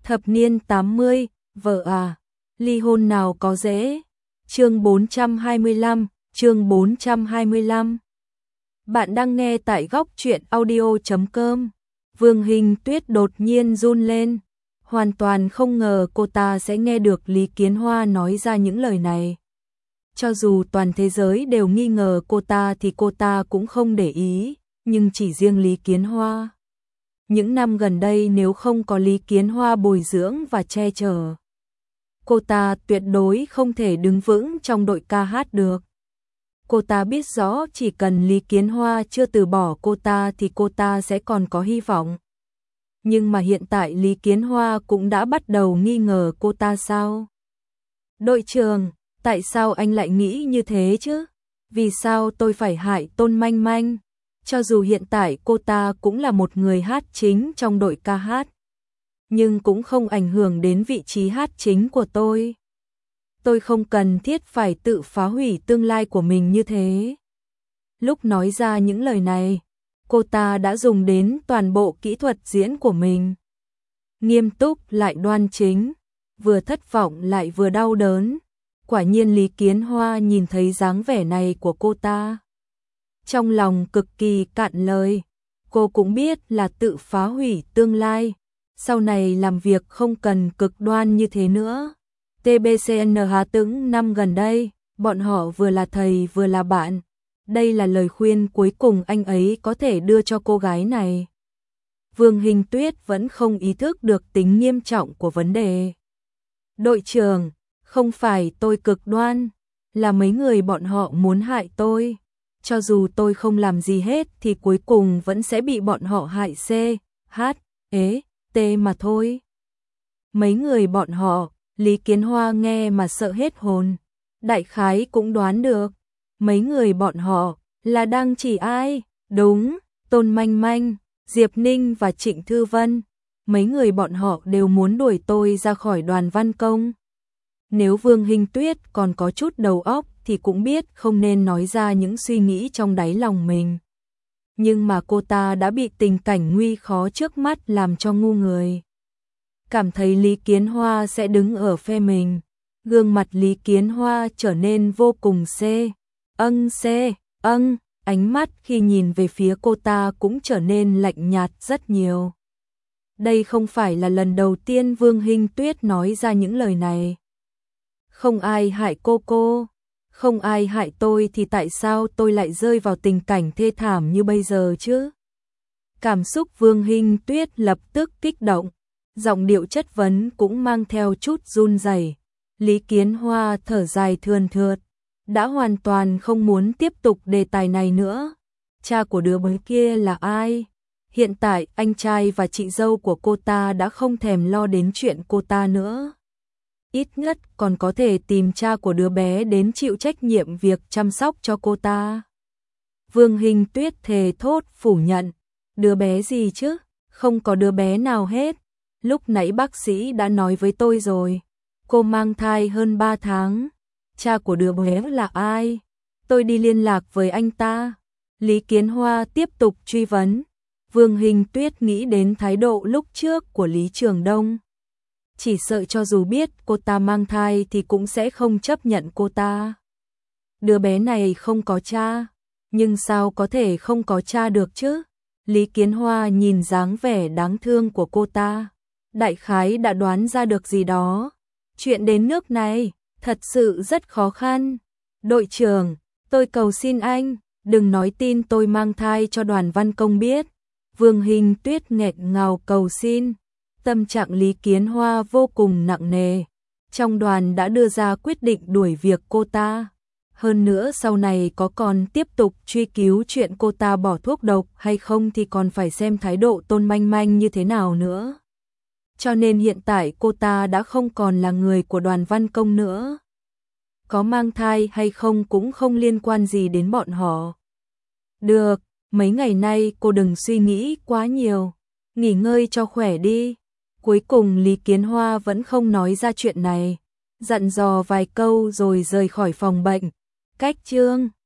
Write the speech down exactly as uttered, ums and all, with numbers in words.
Thập niên tám mươi, vợ à, ly hôn nào có dễ. Chương bốn trăm hai mươi lăm, chương bốn trăm hai mươi lăm. Bạn đang nghe tại góc truyện audio chấm com. Vương Hình Tuyết đột nhiên run lên, hoàn toàn không ngờ cô ta sẽ nghe được Lý Kiến Hoa nói ra những lời này. Cho dù toàn thế giới đều nghi ngờ cô ta thì cô ta cũng không để ý, nhưng chỉ riêng Lý Kiến Hoa. Những năm gần đây nếu không có Lý Kiến Hoa bồi dưỡng và che chở, cô ta tuyệt đối không thể đứng vững trong đội ca hát được. Cô ta biết rõ chỉ cần Lý Kiến Hoa chưa từ bỏ cô ta thì cô ta sẽ còn có hy vọng. Nhưng mà hiện tại Lý Kiến Hoa cũng đã bắt đầu nghi ngờ cô ta sao? Đội trưởng, tại sao anh lại nghĩ như thế chứ? Vì sao tôi phải hại Tôn Manh Manh? Cho dù hiện tại cô ta cũng là một người hát chính trong đội ca hát, nhưng cũng không ảnh hưởng đến vị trí hát chính của tôi. Tôi không cần thiết phải tự phá hủy tương lai của mình như thế. Lúc nói ra những lời này, cô ta đã dùng đến toàn bộ kỹ thuật diễn của mình. Nghiêm túc lại đoan chính, vừa thất vọng lại vừa đau đớn. Quả nhiên Lý Kiến Hoa nhìn thấy dáng vẻ này của cô ta, trong lòng cực kỳ cạn lời. Cô cũng biết là tự phá hủy tương lai, sau này làm việc không cần cực đoan như thế nữa. tê bê xê en Hà Tĩnh năm gần đây, bọn họ vừa là thầy vừa là bạn. Đây là lời khuyên cuối cùng anh ấy có thể đưa cho cô gái này. Vương Hình Tuyết vẫn không ý thức được tính nghiêm trọng của vấn đề. Đội trưởng, không phải tôi cực đoan, là mấy người bọn họ muốn hại tôi. Cho dù tôi không làm gì hết thì cuối cùng vẫn sẽ bị bọn họ hại C, H, E, T mà thôi. Mấy người bọn họ, Lý Kiến Hoa nghe mà sợ hết hồn. Đại khái cũng đoán được. Mấy người bọn họ là đang chỉ ai? Đúng, Tôn Manh Manh, Diệp Ninh và Trịnh Thư Vân. Mấy người bọn họ đều muốn đuổi tôi ra khỏi Đoàn Văn Công. Nếu Vương Hình Tuyết còn có chút đầu óc thì cũng biết không nên nói ra những suy nghĩ trong đáy lòng mình. Nhưng mà cô ta đã bị tình cảnh nguy khó trước mắt làm cho ngu người. Cảm thấy Lý Kiến Hoa sẽ đứng ở phe mình. Gương mặt Lý Kiến Hoa trở nên vô cùng C. Âng C. Âng. Ánh mắt khi nhìn về phía cô ta cũng trở nên lạnh nhạt rất nhiều. Đây không phải là lần đầu tiên Vương Hình Tuyết nói ra những lời này. Không ai hại cô cô, không ai hại tôi thì tại sao tôi lại rơi vào tình cảnh thê thảm như bây giờ chứ? Cảm xúc Vương Hình Tuyết lập tức kích động, giọng điệu chất vấn cũng mang theo chút run rẩy. Lý Kiến Hoa thở dài thườn thượt, đã hoàn toàn không muốn tiếp tục đề tài này nữa. Cha của đứa bé kia là ai? Hiện tại anh trai và chị dâu của cô ta đã không thèm lo đến chuyện cô ta nữa. Ít nhất còn có thể tìm cha của đứa bé đến chịu trách nhiệm việc chăm sóc cho cô ta. Vương Hình Tuyết thề thốt phủ nhận. Đứa bé gì chứ? Không có đứa bé nào hết. Lúc nãy bác sĩ đã nói với tôi rồi. Cô mang thai hơn ba tháng. Cha của đứa bé là ai? Tôi đi liên lạc với anh ta. Lý Kiến Hoa tiếp tục truy vấn. Vương Hình Tuyết nghĩ đến thái độ lúc trước của Lý Trường Đông. Chỉ sợ cho dù biết cô ta mang thai thì cũng sẽ không chấp nhận cô ta. Đứa bé này không có cha, nhưng sao có thể không có cha được chứ? Lý Kiến Hoa nhìn dáng vẻ đáng thương của cô ta, đại khái đã đoán ra được gì đó. Chuyện đến nước này, thật sự rất khó khăn. Đội trưởng, tôi cầu xin anh, đừng nói tin tôi mang thai cho Đoàn Văn Công biết. Vương Hình Tuyết nghẹn ngào cầu xin. Tâm trạng Lý Kiến Hoa vô cùng nặng nề. Trong đoàn đã đưa ra quyết định đuổi việc cô ta. Hơn nữa sau này có còn tiếp tục truy cứu chuyện cô ta bỏ thuốc độc hay không thì còn phải xem thái độ Tôn Manh Manh như thế nào nữa. Cho nên hiện tại cô ta đã không còn là người của Đoàn Văn Công nữa. Có mang thai hay không cũng không liên quan gì đến bọn họ. Được, mấy ngày nay cô đừng suy nghĩ quá nhiều. Nghỉ ngơi cho khỏe đi. Cuối cùng Lý Kiến Hoa vẫn không nói ra chuyện này, dặn dò vài câu rồi rời khỏi phòng bệnh. Cách chương